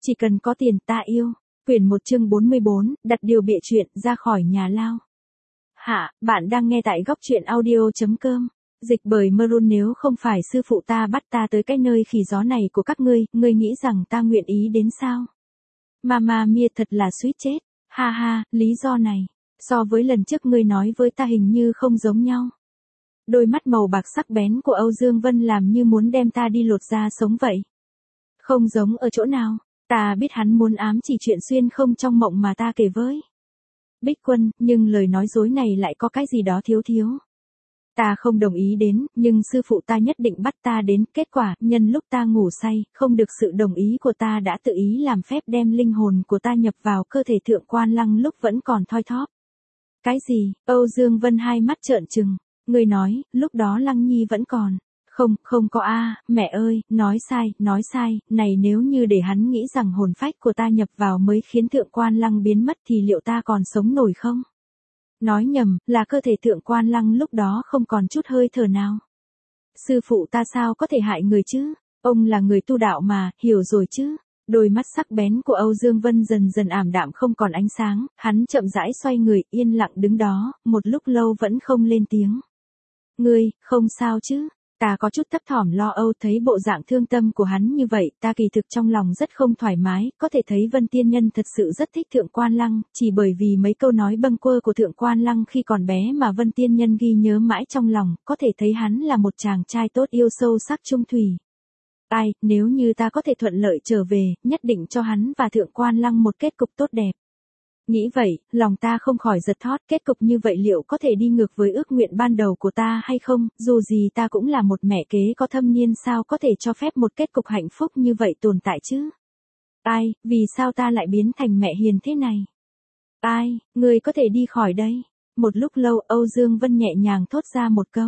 Chỉ cần có tiền ta yêu. Quyển 1 chương 44, đặt điều bịa chuyện ra khỏi nhà lao. Hạ, bạn đang nghe tại góc truyện audio.com. Dịch bởi Maroon. Nếu không phải sư phụ ta bắt ta tới cái nơi khỉ gió này của các ngươi nghĩ rằng ta nguyện ý đến sao? Mama mia, thật là suýt chết. Ha ha, lý do này, so với lần trước ngươi nói với ta hình như không giống nhau. Đôi mắt màu bạc sắc bén của Âu Dương Vân làm như muốn đem ta đi lột da sống vậy. Không giống ở chỗ nào? Ta biết hắn muốn ám chỉ chuyện xuyên không trong mộng mà ta kể với Bích Quân, nhưng lời nói dối này lại có cái gì đó thiếu. Ta không đồng ý đến, nhưng sư phụ ta nhất định bắt ta đến, kết quả, nhân lúc ta ngủ say, không được sự đồng ý của ta đã tự ý làm phép đem linh hồn của ta nhập vào cơ thể Thượng Quan Lăng lúc vẫn còn thoi thóp. Cái gì? Âu Dương Vân hai mắt trợn trừng. Người nói, lúc đó Lăng Nhi vẫn còn. Không có mẹ ơi, nói sai, này nếu như để hắn nghĩ rằng hồn phách của ta nhập vào mới khiến Thượng Quan Lăng biến mất thì liệu ta còn sống nổi không? Nói nhầm, là cơ thể Thượng Quan Lăng lúc đó không còn chút hơi thở nào. Sư phụ ta sao có thể hại người chứ? Ông là người tu đạo mà, hiểu rồi chứ? Đôi mắt sắc bén của Âu Dương Vân dần dần ảm đạm không còn ánh sáng, hắn chậm rãi xoay người, yên lặng đứng đó, một lúc lâu vẫn không lên tiếng. Ngươi, không sao chứ? Ta có chút thấp thỏm lo âu, thấy bộ dạng thương tâm của hắn như vậy, ta kỳ thực trong lòng rất không thoải mái, có thể thấy Vân Tiên Nhân thật sự rất thích Thượng Quan Lăng, chỉ bởi vì mấy câu nói bâng quơ của Thượng Quan Lăng khi còn bé mà Vân Tiên Nhân ghi nhớ mãi trong lòng, có thể thấy hắn là một chàng trai tốt yêu sâu sắc trung thủy. Nếu như ta có thể thuận lợi trở về, nhất định cho hắn và Thượng Quan Lăng một kết cục tốt đẹp. Nghĩ vậy, lòng ta không khỏi giật thót, kết cục như vậy liệu có thể đi ngược với ước nguyện ban đầu của ta hay không, dù gì ta cũng là một mẹ kế có thâm niên, sao có thể cho phép một kết cục hạnh phúc như vậy tồn tại chứ? Vì sao ta lại biến thành mẹ hiền thế này? Ngươi có thể đi khỏi đây. Một lúc lâu Âu Dương Vân nhẹ nhàng thốt ra một câu.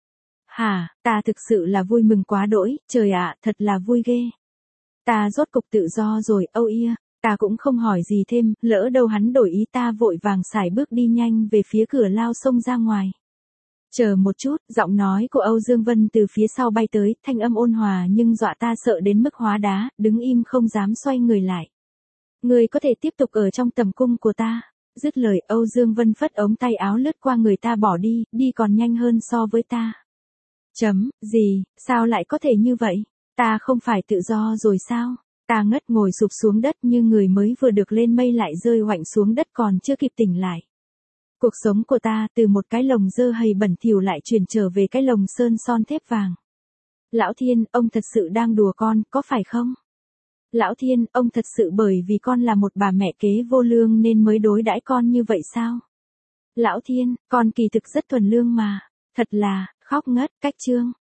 Hả, ta thực sự là vui mừng quá đỗi, trời ạ, thật là vui ghê. Ta rốt cục tự do rồi, ta cũng không hỏi gì thêm, lỡ đâu hắn đổi ý, ta vội vàng sải bước đi nhanh về phía cửa lao xông ra ngoài. Chờ một chút, giọng nói của Âu Dương Vân từ phía sau bay tới, thanh âm ôn hòa nhưng dọa ta sợ đến mức hóa đá, đứng im không dám xoay người lại. Ngươi có thể tiếp tục ở trong tầm cung của ta. Dứt lời Âu Dương Vân phất ống tay áo lướt qua người ta bỏ đi còn nhanh hơn so với ta. Gì, sao lại có thể như vậy? Ta không phải tự do rồi sao? Ta ngất ngồi sụp xuống đất như người mới vừa được lên mây lại rơi oạnh xuống đất còn chưa kịp tỉnh lại. Cuộc sống của ta từ một cái lồng dơ hầy bẩn thỉu lại chuyển trở về cái lồng sơn son thép vàng. Lão Thiên, ông thật sự đang đùa con, có phải không? Lão Thiên, ông thật sự bởi vì con là một bà mẹ kế vô lương nên mới đối đãi con như vậy sao? Lão Thiên, con kỳ thực rất thuần lương mà. Thật là, khóc ngất, cách chương.